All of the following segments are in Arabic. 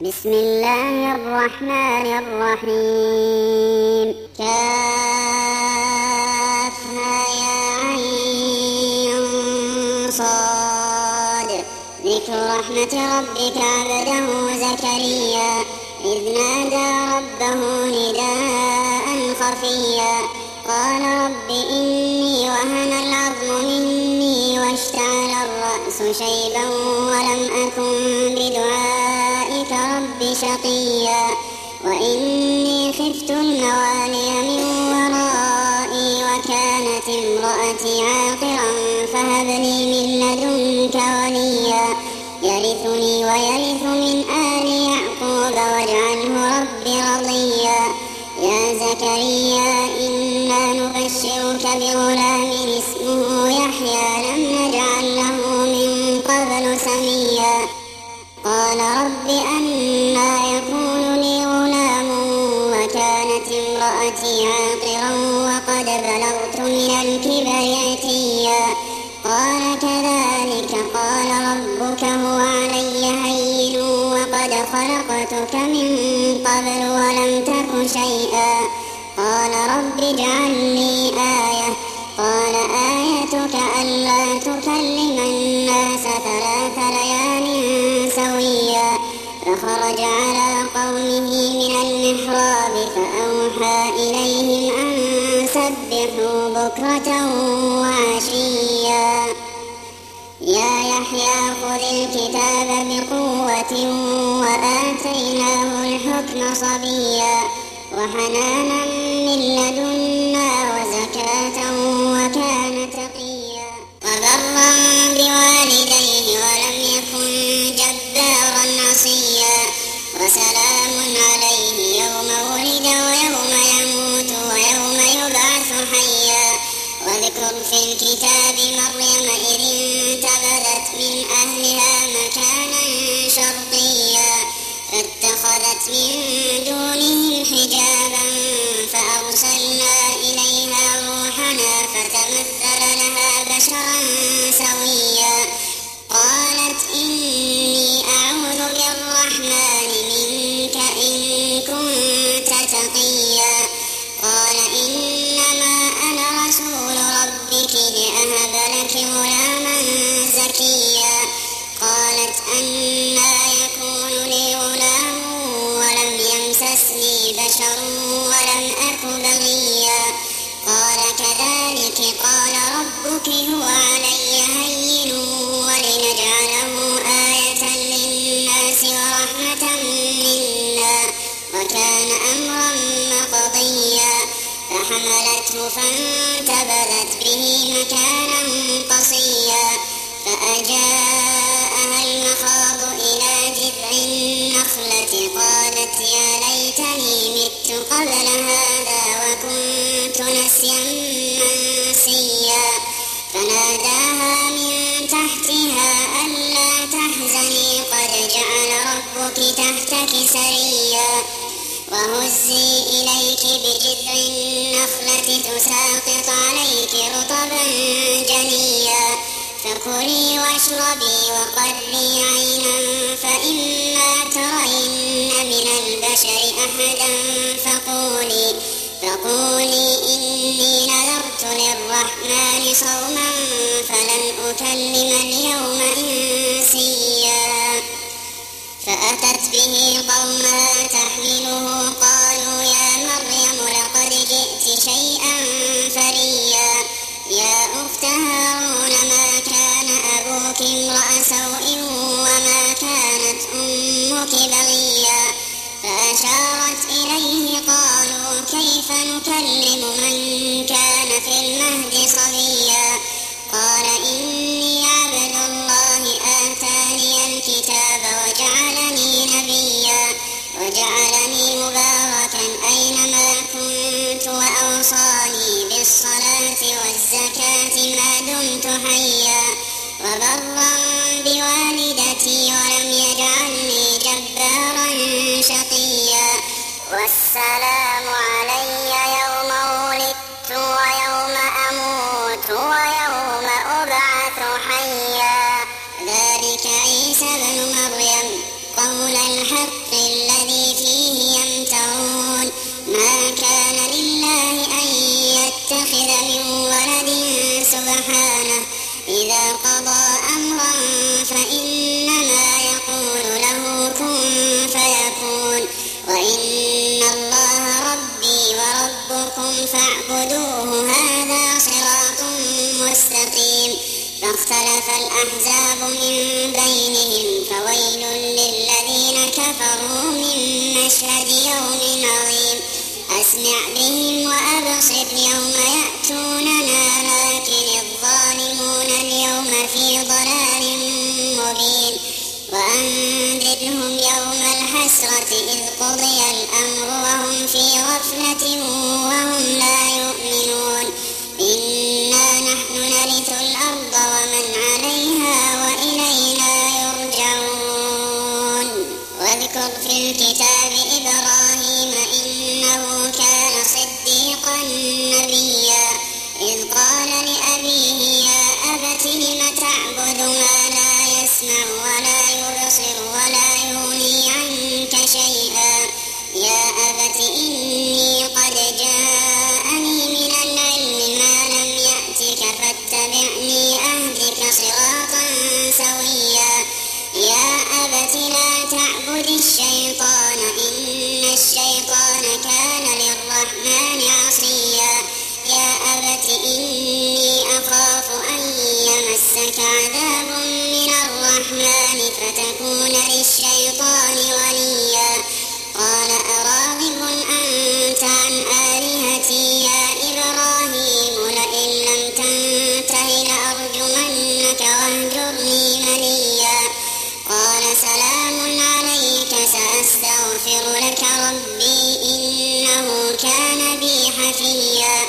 بسم الله الرحمن الرحيم. كافها يا عين صاد. ذكر رحمة ربك عبده زكريا إذ نادى ربه نداء خفيا قال رب إني وهن العظم مني واشتعل الرأس شيبا ولم أكن بدعائك رب شقيا وإني خفت الموالي من ورائي وكانت امرأتي عاقرا فهب لي من لدنك وليا يرثني ويرث من آل يعقوب واجعله رب رضيا يا زكريا إنا نبشرك بغلام اسمه يحيى لم نجعل له من قبل سميا قال رب أنى يكون لي غلام وكانت امرأتي عاقرا وقد بلغت من الكبر عتيا قال كذلك قال ربك هو علي هين وقد خلقتك من قبل ولم تك شيئا قال رب اجعل لي آية قال آيتك ألا تكلم الناس 3 ليال سويا فخرج على قومه من المحراب فأوحى إليهم أن سبحوا بكرة وعشيا يا يحيى خذ الكتاب بقوة وآتيناه الحكم صبيا وحنانا من لدنا وزكاة وكان تقيا وبرا بوالديه ولم يكن جبارا عصيا وسلام عليه يوم ولد ويوم يموت ويوم يبعث حيا واذكر في الكتاب مريم إذ انتبذت من أهلها مكانا شرقيا فاتخذت من دونهم حجابا فأرسلنا إليها روحنا فتمثل لها بشرا سويا قالت إني أعوذ بالرحمن منك إن كنت تقيا قال إنما أنا رسول ربك لأهب لك غلاما زكيا قالت أنى يكون لي غلام ولم يمسسني بشر ولم أك بغيا قال كذلك قال ربك هو علي هين ولنجعله آية للناس ورحمة منا وكان أمرا مقضيا فحملته فانتبذت به مكانا قصيا فأجاءها المخاض إلى جذع النخلة قالت يا ليتني مت قبل هذا وكنت نسيا منسيا فناداها من تحتها ألا تحزني قد جعل ربك تحتك سريا وهزي إليك بجذع النخلة تساقط عليك رطبا جنيا فكلي واشربي وقري عينا فإما ترين من البشر أحدا فقولي إني نذرت للرحمن صوما فلن أكلم اليوم إنسيا فأتت به قومها تحمله قالوا يا مريم لقد جئت شيئا فريا يا أخت هارون ما كان أبوك امرأ سوء وما كانت أمك بغيا فأشارت إليه قالوا كيف نكلم من كان في المهد صبيا قال إني عبد الله آتاني الكتاب وجعلني نبيا وجعلني مباركا أينما كنت وأوصاني بالصلاة والزكاة ما دمت حيا وبرا بوالدتي ولم يجعلني جبارا شقيا والسلام علي يوم ولدت ويوم أموت ويوم أبعث حيا ذلك عيسى بن مريم قول الحق يتقون وإن الله ربي وربكم فاعبدوه هذا صراط مستقيم. فاختلف الأحزاب من بينهم فويل للذين كفروا من مشهد يوم عظيم. أسمع بهم وأبصر يوم يأتوننا لكن الظالمون اليوم في ضلال مبين. وأنذرهم يوم الحسرة إذ قضي الأمر وهم في غفلة وهم لا يؤمنون. إنا نحن نرث الأرض ومن عليها وإلينا يرجعون. واذكر في الكتاب إبراهيم إنه كان صديقا نبيا إذ قال لأبيه يا أبت لم تعبد ما لا يسمع ولا يبصر ولا يغني عنك شيئا. يا أبت إني قد جاءني من العلم ما لم يأتك فاتبعني أهدك صراطا سويا. يا أبت لا تعبد الشيطان إن الشيطان كان للرحمن عصيا. يا أبت إني أخاف أن يمسك عذاب من الرحمن فتكون للشيطان وليا. قال أراغب أنت عن آلهتي يا إبراهيم لئن لم تنته لأرجمنك واهجرني مليا. قال سلام عليك سأستغفر لك ربي إنه كان بي حفيا.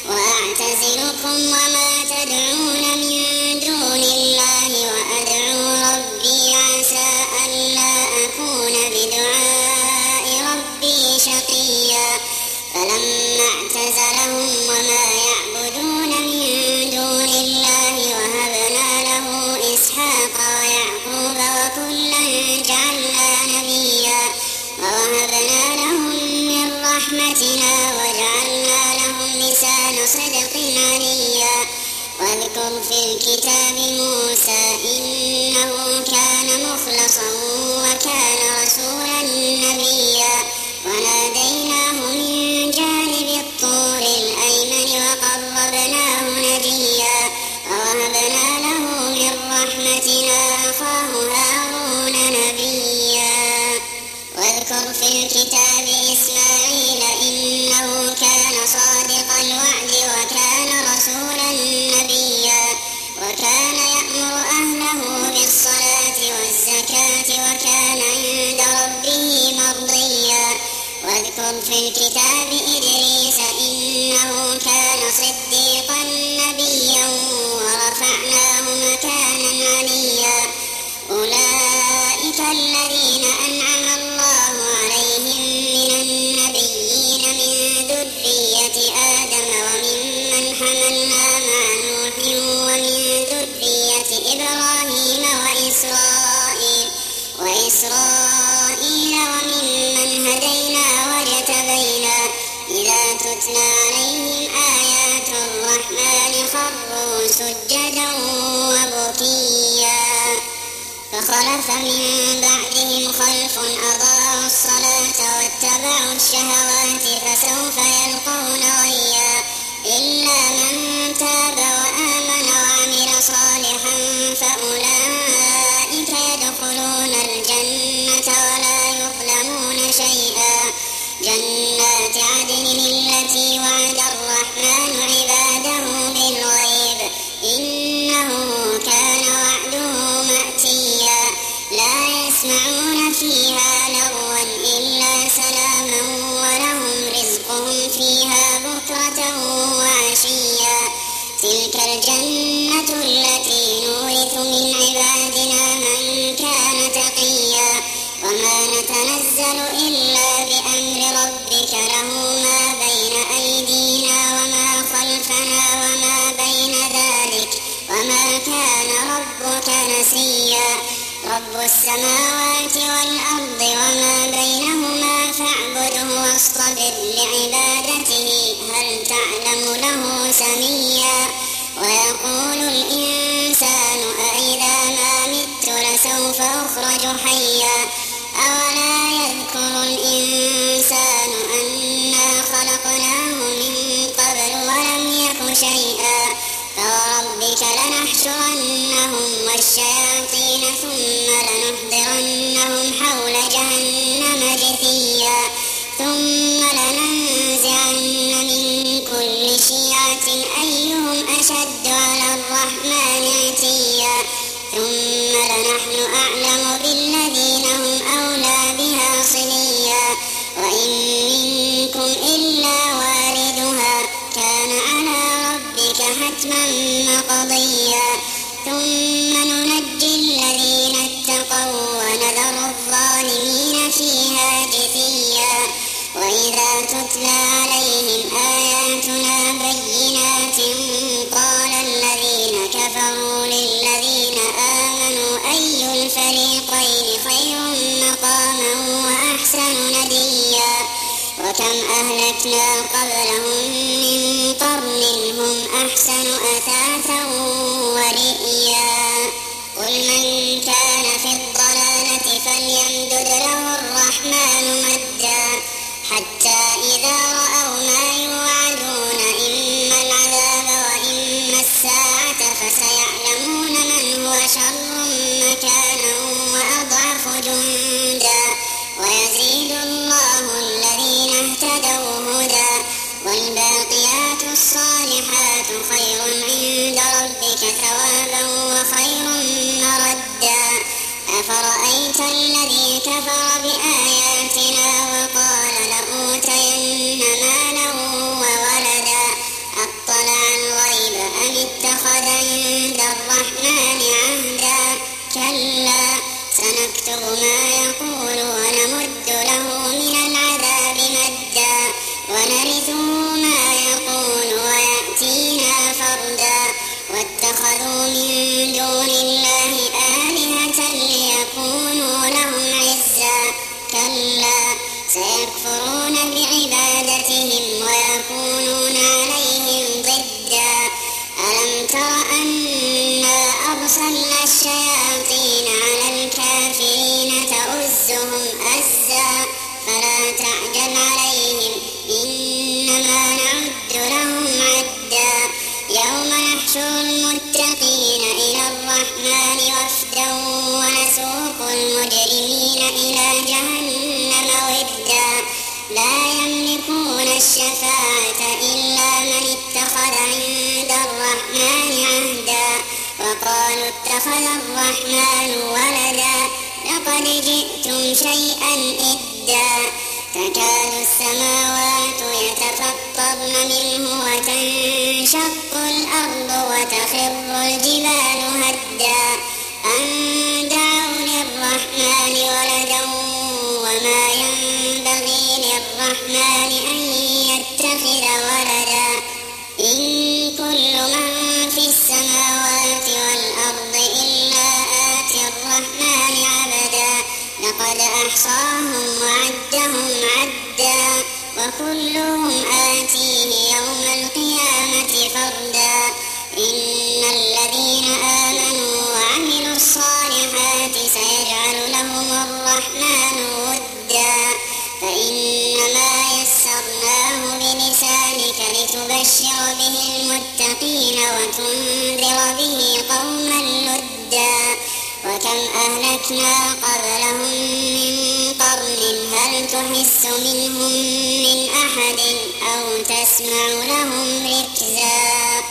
وأعتزلكم وما تدعون من دون الله وأدعو ربي عسى ألا أكون بدعاء ربي شقيا. فلما اعتزلهم وما يعبدون من دون الله وهبنا له إسحاق ويعقوب وكلا جعلنا نبيا ووهبنا لهم من رحمتنا وجعلنا لهم لسان صدق عليا. واذكر في الكتاب موسى إنه كان مخلصا وكان رسولا نبيا. وناديناه من جانب الطور الأيمن وقربناه نجيا ووهبنا له من رحمتنا أخاه هارون نبيا. واذكر في الكتاب إسماعيل إنه كان صادق الوعد وكان رسولا نبيا. وكان يأمر أهله بالصلاة والزكاة وكان عند ربه مرضيا. واذكر في الكتاب إدريس إنه كان صديقا نبيا ورفعناه مكانا عليا. أولئك الذين أنعم الله عليهم من النبيين من ذرية آدم وممن حملنا مع نوح ومن ذرية إبراهيم وإسرائيل وممن هدينا واجتبينا. إذا تتلى عليهم آيات الرحمن خروا سجدا وبكيا. فخلف من بعدهم خلف أضاعوا الصلاة واتبعوا الشهوات فسوف يلقون غيا. إلا من تاب وآمن وعمل صالحا فأولئك يدخلون الجنة ولا يظلمون شيئا. جنات عدن التي وعد الرحمن عباده بالغيب إنه كان وعده مأتيا. لا يسمعون فيها لغوا إلا سلاما ولهم رزقهم فيها بكرة وعشيا. تلك الجنة التي نورث من عبادنا من كان تقيا. وما نتنزل إلا بأمر ربك له ما بين أيدينا وما خلفنا وما بين ذلك وما كان ربك نسيا. رب السماوات والأرض وما بينهما فاعبده واصطبر لعبادته هل تعلم له سميا. ويقول الإنسان أإذا ما مت لسوف أخرج حيا. أولا يذكر والشياطين ثم لنحضرنهم حول جهنم جثيا ثم لننزعن من كل شيعة أيهم أشد على الرحمن عتيا ثم لنحن أعلم بالذين هم أولى بها صليا وإن منكم إلا واردها كان على ربك حتما مقضيا ثم ننجي الذين اتقوا ونذر الظالمين فيها جثيا وإذا تتلى عليهم آياتنا بينات قال الذين كفروا للذين آمنوا أي الفريقين خير مقاما وأحسن نديا وكم أهلكنا قبلهم من قرن هم أحسن أثاثا ورئيا قل من كان في الضلالة فليمدد له الرحمن مدا حتى إذا رأوا ما يوعدون إما العذاب وإما الساعة فسيعلمون من هو شر مكانا وأضعف جندا ويزيد الله الذين اهتدوا هدى والباقيات الصالحات خير عند ربك ثوابا وخير مردا أفرأيت الذي كفر بآياتنا وقال لأوتين مالا وولدا أطلع الغيب أم اتخذ عند الرحمن عهدا كلا سنكتب ما يقول ونمد له من العذاب مدا ونرثه ما يقول ويأتينا فردا واتخذوا من دون الله آلهة ليكونوا لهم عزا كلا سيكفرون بعبادتهم ويكونون عليهم ضدا ألم تر أنا أرسلنا الشياطين على الكافرين تؤزهم أزا فلا تعجل عليهم إنما نعد لهم عدا يوم نحشر المتقين إلى الرحمن وفدا ونسوق المجرمين إلى جهنم وردا لا يملكون الشفاعة إلا من اتخذ عند الرحمن عهدا وقالوا اتخذ الرحمن ولدا لقد جئتم شيئا إدا تكاد السماوات يتفطرن منه وتنشق الأرض وتخر الجبال هدا أن دعوا للرحمن ولدا وما ينبغي للرحمن أن يتخذ ولدا إن كل من في السماوات والأرض إلا آتي الرحمن عبدا لقد أحصاهم وعدهم عدا وكلهم آتيه يوم القيامة فردا إن الذين آمنوا وعملوا الصالحات سيجعل لهم الرحمن ودا فإنما يسرناه بلسانك لتبشر به المتقين وتنذر به قوما لدا وكم أهلكنا قبلهم من قرن هل تحس منهم من أحد أو تسمع لهم ركزا